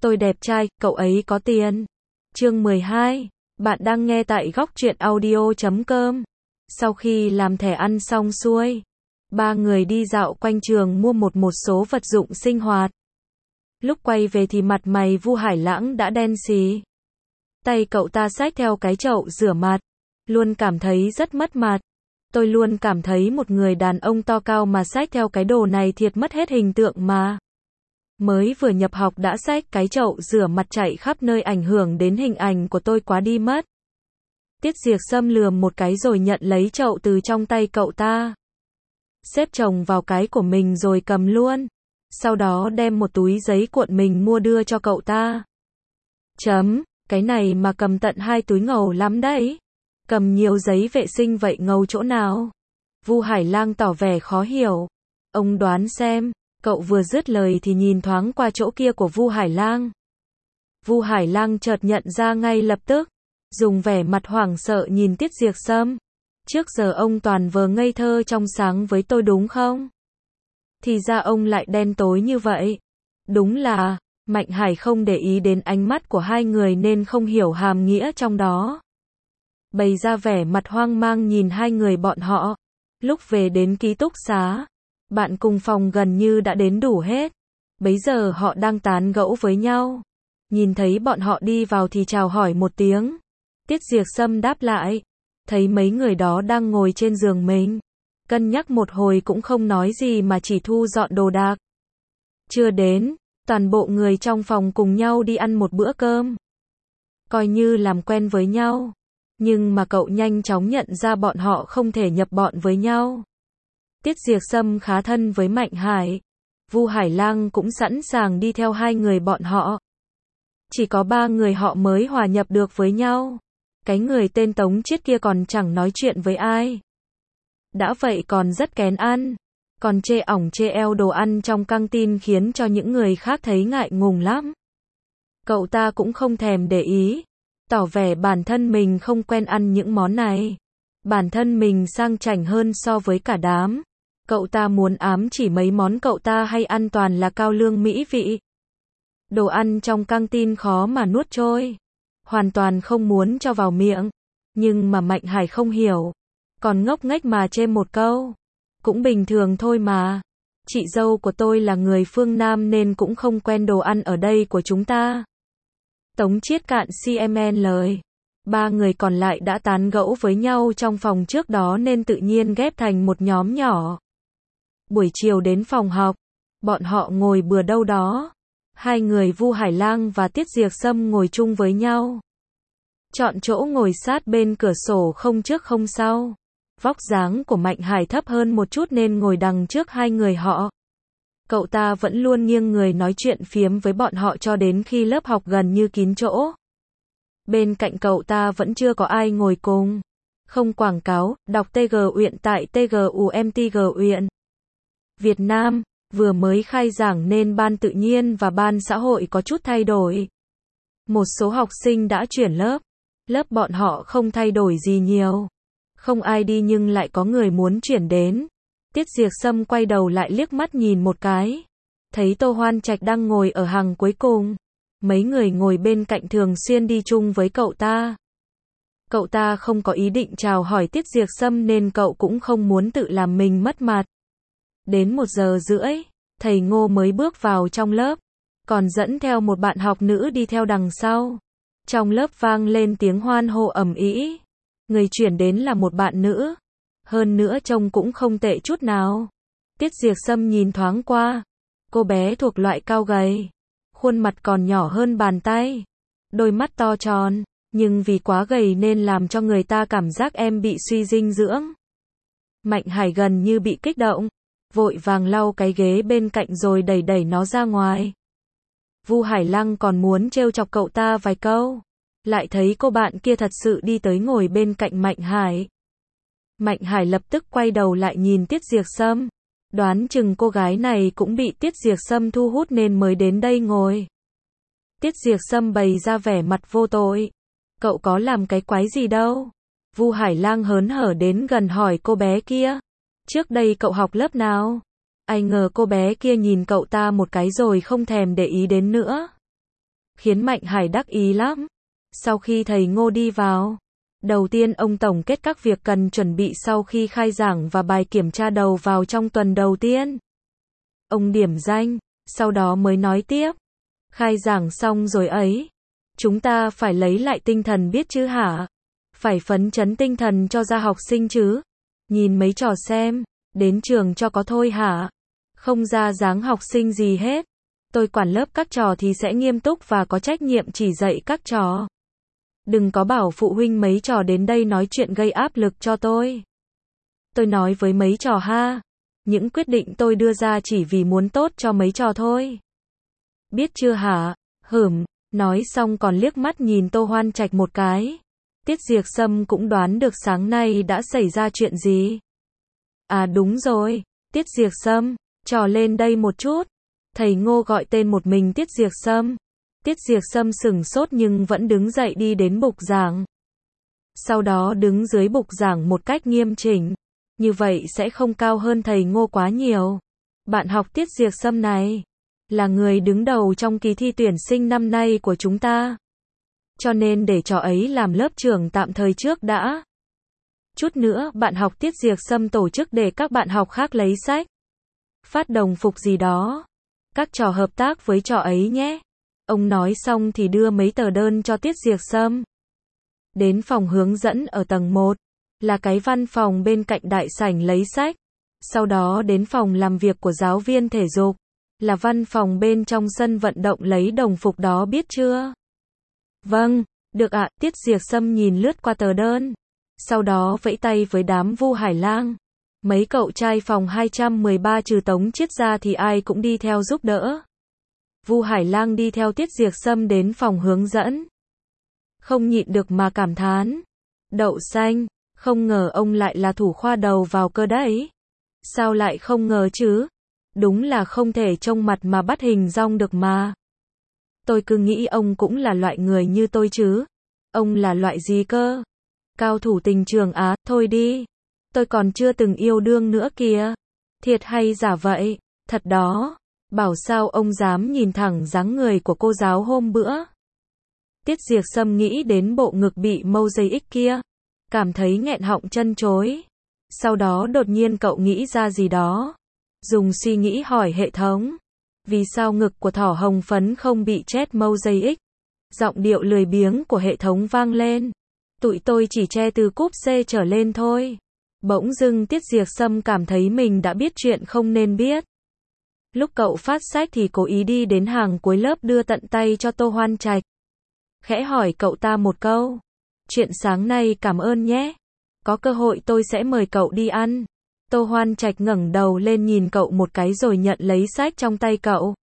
Tôi đẹp trai, cậu ấy có tiền. Chương 12. Bạn đang nghe tại góc truyện audio.com. Sau khi làm thẻ ăn xong xuôi, ba người đi dạo quanh trường mua một số vật dụng sinh hoạt. Lúc quay về thì mặt mày Vu Hải Lãng đã đen xì. Tay cậu ta xách theo cái chậu rửa mặt, luôn cảm thấy rất mất mặt. Tôi luôn cảm thấy một người đàn ông to cao mà xách theo cái đồ này thiệt mất hết hình tượng mà. Mới vừa nhập học đã xách cái chậu rửa mặt chạy khắp nơi, ảnh hưởng đến hình ảnh của tôi quá đi mất. Tiết Diệc Sâm lườm một cái rồi nhận lấy chậu từ trong tay cậu ta, xếp chồng vào cái của mình rồi cầm luôn. Sau đó đem một túi giấy cuộn mình mua đưa cho cậu ta. Cái này mà cầm tận 2 túi ngầu lắm đấy. Cầm nhiều giấy vệ sinh vậy ngầu chỗ nào? Vu Hải Lang tỏ vẻ khó hiểu. Ông đoán xem. Cậu vừa dứt lời thì nhìn thoáng qua chỗ kia của Vu Hải Lang. Vu Hải Lang chợt nhận ra ngay lập tức, dùng vẻ mặt hoảng sợ nhìn Tiết Diệc Sâm. Trước giờ ông toàn vờ ngây thơ trong sáng với tôi đúng không? Thì ra ông lại đen tối như vậy. Đúng là, Mạnh Hải không để ý đến ánh mắt của hai người nên không hiểu hàm nghĩa trong đó. Bày ra vẻ mặt hoang mang nhìn hai người bọn họ. Lúc về đến ký túc xá, bạn cùng phòng gần như đã đến đủ hết. Bấy giờ họ đang tán gẫu với nhau. Nhìn thấy bọn họ đi vào thì chào hỏi một tiếng. Tiết Diệc Sâm đáp lại. Thấy mấy người đó đang ngồi trên giường mình. Cân nhắc một hồi cũng không nói gì mà chỉ thu dọn đồ đạc. Chưa đến, toàn bộ người trong phòng cùng nhau đi ăn một bữa cơm. Coi như làm quen với nhau. Nhưng mà cậu nhanh chóng nhận ra bọn họ không thể nhập bọn với nhau. Tiết Diệc Sâm khá thân với Mạnh Hải. Vu Hải Lang cũng sẵn sàng đi theo hai người bọn họ. Chỉ có 3 người họ mới hòa nhập được với nhau. Cái người tên Tống Chiết kia còn chẳng nói chuyện với ai. Đã vậy còn rất kén ăn. Còn chê ỏng chê eo đồ ăn trong căng tin khiến cho những người khác thấy ngại ngùng lắm. Cậu ta cũng không thèm để ý. Tỏ vẻ bản thân mình không quen ăn những món này. Bản thân mình sang chảnh hơn so với cả đám. Cậu ta muốn ám chỉ mấy món cậu ta hay ăn toàn là cao lương mỹ vị. Đồ ăn trong căng tin khó mà nuốt trôi. Hoàn toàn không muốn cho vào miệng. Nhưng mà Mạnh Hải không hiểu. Còn ngốc nghếch mà chê một câu. Cũng bình thường thôi mà. Chị dâu của tôi là người phương Nam nên cũng không quen đồ ăn ở đây của chúng ta. Tống Chiết cạn CMN lời. 3 người còn lại đã tán gẫu với nhau trong phòng trước đó nên tự nhiên ghép thành một nhóm nhỏ. Buổi chiều đến phòng học, bọn họ ngồi bừa đâu đó. Hai người Vu Hải Lang và Tiết Diệc Sâm ngồi chung với nhau. Chọn chỗ ngồi sát bên cửa sổ không trước không sau. Vóc dáng của Mạnh Hải thấp hơn một chút nên ngồi đằng trước hai người họ. Cậu ta vẫn luôn nghiêng người nói chuyện phiếm với bọn họ cho đến khi lớp học gần như kín chỗ. Bên cạnh cậu ta vẫn chưa có ai ngồi cùng. Không quảng cáo, đọc TG Uyện tại TGUMTG Uyện. Việt Nam, vừa mới khai giảng nên ban tự nhiên và ban xã hội có chút thay đổi. Một số học sinh đã chuyển lớp. Lớp bọn họ không thay đổi gì nhiều. Không ai đi nhưng lại có người muốn chuyển đến. Tiết Diệc Sâm quay đầu lại liếc mắt nhìn một cái. Thấy Tô Hoan Trạch đang ngồi ở hàng cuối cùng. Mấy người ngồi bên cạnh thường xuyên đi chung với cậu ta. Cậu ta không có ý định chào hỏi Tiết Diệc Sâm nên cậu cũng không muốn tự làm mình mất mặt. Đến 1:30, thầy Ngô mới bước vào trong lớp. Còn dẫn theo một bạn học nữ đi theo đằng sau. Trong lớp vang lên tiếng hoan hô ầm ĩ. Người chuyển đến là một bạn nữ. Hơn nữa trông cũng không tệ chút nào. Tiết Diệc Sâm nhìn thoáng qua. Cô bé thuộc loại cao gầy. Khuôn mặt còn nhỏ hơn bàn tay. Đôi mắt to tròn. Nhưng vì quá gầy nên làm cho người ta cảm giác em bị suy dinh dưỡng. Mạnh Hải gần như bị kích động. Vội vàng lau cái ghế bên cạnh rồi đẩy nó ra ngoài. Vu Hải Lang còn muốn trêu chọc cậu ta vài câu. Lại thấy cô bạn kia thật sự đi tới ngồi bên cạnh Mạnh Hải. Mạnh Hải lập tức quay đầu lại nhìn Tiết Diệc Sâm. Đoán chừng cô gái này cũng bị Tiết Diệc Sâm thu hút nên mới đến đây ngồi. Tiết Diệc Sâm bày ra vẻ mặt vô tội. Cậu có làm cái quái gì đâu. Vu Hải Lang hớn hở đến gần hỏi cô bé kia. Trước đây cậu học lớp nào? Ai ngờ cô bé kia nhìn cậu ta một cái rồi không thèm để ý đến nữa. khiến Mạnh Hải đắc ý lắm. Sau khi thầy Ngô đi vào, đầu tiên ông tổng kết các việc cần chuẩn bị sau khi khai giảng và bài kiểm tra đầu vào trong tuần đầu tiên. Ông điểm danh, sau đó mới nói tiếp. Khai giảng xong rồi ấy. Chúng ta phải lấy lại tinh thần biết chứ hả? Phải phấn chấn tinh thần cho ra học sinh chứ. Nhìn mấy trò xem, đến trường cho có thôi hả? Không ra dáng học sinh gì hết. Tôi quản lớp các trò thì sẽ nghiêm túc và có trách nhiệm chỉ dạy các trò. Đừng có bảo phụ huynh mấy trò đến đây nói chuyện gây áp lực cho tôi. Tôi nói với mấy trò ha. Những quyết định tôi đưa ra chỉ vì muốn tốt cho mấy trò thôi. Biết chưa hả? Nói xong còn liếc mắt nhìn Tô Hoan Trạch một cái. Tiết Diệc Sâm cũng đoán được sáng nay đã xảy ra chuyện gì. À đúng rồi, Tiết Diệc Sâm, trò lên đây một chút. Thầy Ngô gọi tên một mình Tiết Diệc Sâm. Tiết Diệc Sâm sửng sốt nhưng vẫn đứng dậy đi đến bục giảng. Sau đó đứng dưới bục giảng một cách nghiêm chỉnh. Như vậy sẽ không cao hơn thầy Ngô quá nhiều. Bạn học Tiết Diệc Sâm này là người đứng đầu trong kỳ thi tuyển sinh năm nay của chúng ta. Cho nên để trò ấy làm lớp trưởng tạm thời trước đã. Chút nữa bạn học Tiết Diệc Sâm tổ chức để các bạn học khác lấy sách, phát đồng phục gì đó. Các trò hợp tác với trò ấy nhé. Ông nói xong thì đưa mấy tờ đơn cho Tiết Diệc Sâm. Đến phòng hướng dẫn ở tầng 1, là cái văn phòng bên cạnh đại sảnh lấy sách. Sau đó đến phòng làm việc của giáo viên thể dục, là văn phòng bên trong sân vận động lấy đồng phục đó biết chưa? Vâng, được ạ. Tiết Diệc Sâm nhìn lướt qua tờ đơn. Sau đó vẫy tay với đám Vu Hải Lang. Mấy cậu trai phòng 213 trừ Tống Chiết ra thì ai cũng đi theo giúp đỡ. Vu Hải Lang đi theo Tiết Diệc Sâm đến phòng hướng dẫn. Không nhịn được mà cảm thán. Đậu xanh, không ngờ ông lại là thủ khoa đầu vào cơ đấy. Sao lại không ngờ chứ? Đúng là không thể trông mặt mà bắt hình dong được mà. Tôi cứ nghĩ ông cũng là loại người như tôi chứ. Ông là loại gì cơ? Cao thủ tình trường á, thôi đi. Tôi còn chưa từng yêu đương nữa kìa. Thiệt hay giả vậy? Thật đó. Bảo sao ông dám nhìn thẳng dáng người của cô giáo hôm bữa. Tiết Diệc Sâm nghĩ đến bộ ngực bị mâu dây ích kia. Cảm thấy nghẹn họng chân chối. Sau đó đột nhiên cậu nghĩ ra gì đó. Dùng suy nghĩ hỏi hệ thống. Vì sao ngực của thỏ hồng phấn không bị chết mâu dây ích? Giọng điệu lười biếng của hệ thống vang lên. Tụi tôi chỉ che từ cúp C trở lên thôi. Bỗng dưng Tiết Diệc Sâm cảm thấy mình đã biết chuyện không nên biết. Lúc cậu phát sách thì cố ý đi đến hàng cuối lớp đưa tận tay cho Tô Hoan Trạch. Khẽ hỏi cậu ta một câu. Chuyện sáng nay cảm ơn nhé. Có cơ hội tôi sẽ mời cậu đi ăn. Tô Hoan Trạch ngẩng đầu lên nhìn cậu một cái rồi nhận lấy sách trong tay cậu.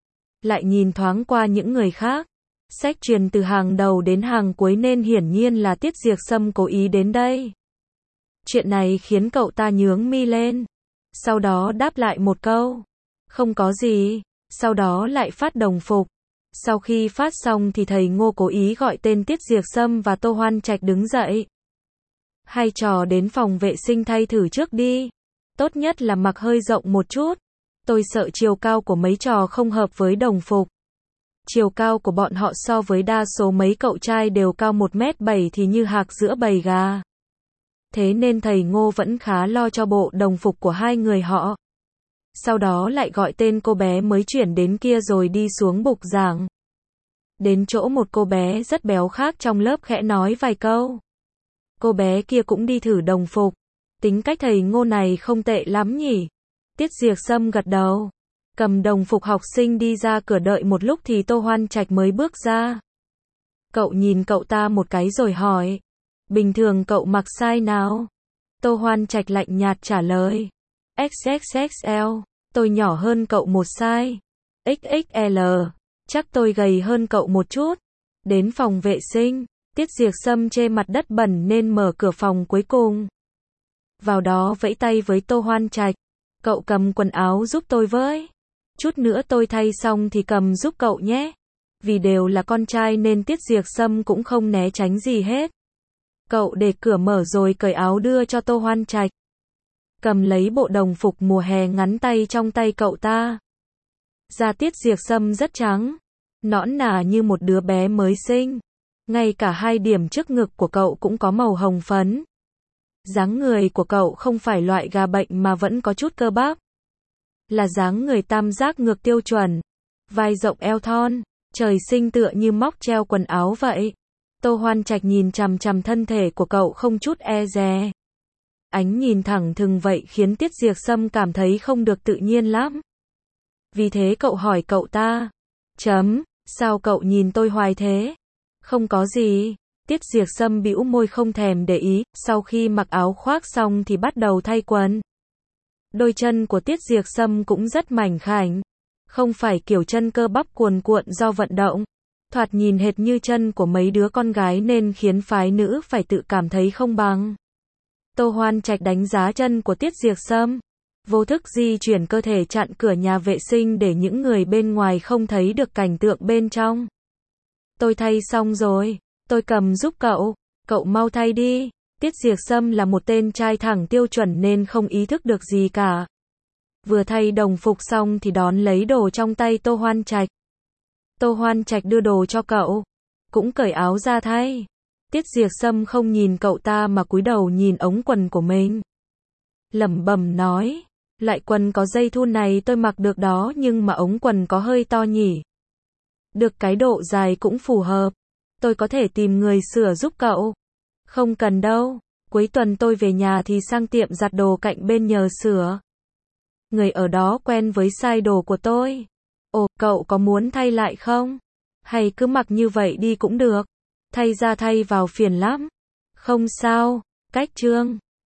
Lại nhìn thoáng qua những người khác. Sách truyền từ hàng đầu đến hàng cuối nên hiển nhiên là Tiết Diệc Sâm cố ý đến đây. Chuyện này khiến cậu ta nhướng mi lên. Sau đó đáp lại một câu. Không có gì. Sau đó lại phát đồng phục. Sau khi phát xong thì thầy Ngô cố ý gọi tên Tiết Diệc Sâm và Tô Hoan Trạch đứng dậy. Hai trò đến phòng vệ sinh thay thử trước đi. Tốt nhất là mặc hơi rộng một chút. Tôi sợ chiều cao của mấy trò không hợp với đồng phục. Chiều cao của bọn họ so với đa số mấy cậu trai đều cao 1m7 thì như hạc giữa bầy gà. Thế nên thầy Ngô vẫn khá lo cho bộ đồng phục của hai người họ. Sau đó lại gọi tên cô bé mới chuyển đến kia rồi đi xuống bục giảng. Đến chỗ một cô bé rất béo khác trong lớp khẽ nói vài câu. Cô bé kia cũng đi thử đồng phục. Tính cách thầy Ngô này không tệ lắm nhỉ? Tiết Diệc Sâm gật đầu. Cầm đồng phục học sinh đi ra cửa đợi một lúc thì Tô Hoan Trạch mới bước ra. Cậu nhìn cậu ta một cái rồi hỏi. Bình thường cậu mặc size nào? Tô Hoan Trạch lạnh nhạt trả lời. XXXL. Tôi nhỏ hơn cậu một size. XXL. Chắc tôi gầy hơn cậu một chút. Đến phòng vệ sinh. Tiết Diệc Sâm chê mặt đất bẩn nên mở cửa phòng cuối cùng. Vào đó vẫy tay với Tô Hoan Trạch. Cậu cầm quần áo giúp tôi với. Chút nữa tôi thay xong thì cầm giúp cậu nhé. Vì đều là con trai nên Tiết Diệc Sâm cũng không né tránh gì hết. Cậu để cửa mở rồi cởi áo đưa cho Tô Hoan Trạch. Cầm lấy bộ đồng phục mùa hè ngắn tay trong tay cậu ta. Da Tiết Diệc Sâm rất trắng. nõn nà như một đứa bé mới sinh. Ngay cả hai điểm trước ngực của cậu cũng có màu hồng phấn. Dáng người của cậu không phải loại gà bệnh mà vẫn có chút cơ bắp. Là dáng người tam giác ngược tiêu chuẩn. Vai rộng eo thon, trời sinh tựa như móc treo quần áo vậy. Tô Hoan Trạch nhìn chằm chằm thân thể của cậu không chút e dè. Ánh nhìn thẳng thừng vậy khiến Tiết Diệp Sâm cảm thấy không được tự nhiên lắm. Vì thế cậu hỏi cậu ta. Sao cậu nhìn tôi hoài thế? Không có gì. Tiết Diệp Sâm bĩu môi không thèm để ý, sau khi mặc áo khoác xong thì bắt đầu thay quần. Đôi chân của Tiết Diệp Sâm cũng rất mảnh khảnh. Không phải kiểu chân cơ bắp cuồn cuộn do vận động. Thoạt nhìn hệt như chân của mấy đứa con gái nên khiến phái nữ phải tự cảm thấy không bằng. Tô Hoan Trạch đánh giá chân của Tiết Diệp Sâm. Vô thức di chuyển cơ thể chặn cửa nhà vệ sinh để những người bên ngoài không thấy được cảnh tượng bên trong. Tôi thay xong rồi. Tôi cầm giúp cậu. Cậu mau thay đi. Tiết Diệp Sâm là một tên trai thẳng tiêu chuẩn nên không ý thức được gì cả. Vừa thay đồng phục xong thì đón lấy đồ trong tay Tô Hoan Trạch. Tô Hoan Trạch đưa đồ cho cậu. Cũng cởi áo ra thay. Tiết Diệp Sâm không nhìn cậu ta mà cúi đầu nhìn ống quần của mình. Lẩm bẩm nói. Loại quần có dây thun này tôi mặc được đó nhưng mà ống quần có hơi to nhỉ. Được cái độ dài cũng phù hợp. Tôi có thể tìm người sửa giúp cậu. Không cần đâu. Cuối tuần tôi về nhà thì sang tiệm giặt đồ cạnh bên nhờ sửa. Người ở đó quen với size đồ của tôi. Ồ, cậu có muốn thay lại không? Hay cứ mặc như vậy đi cũng được. Thay ra thay vào phiền lắm. Không sao. Cách chương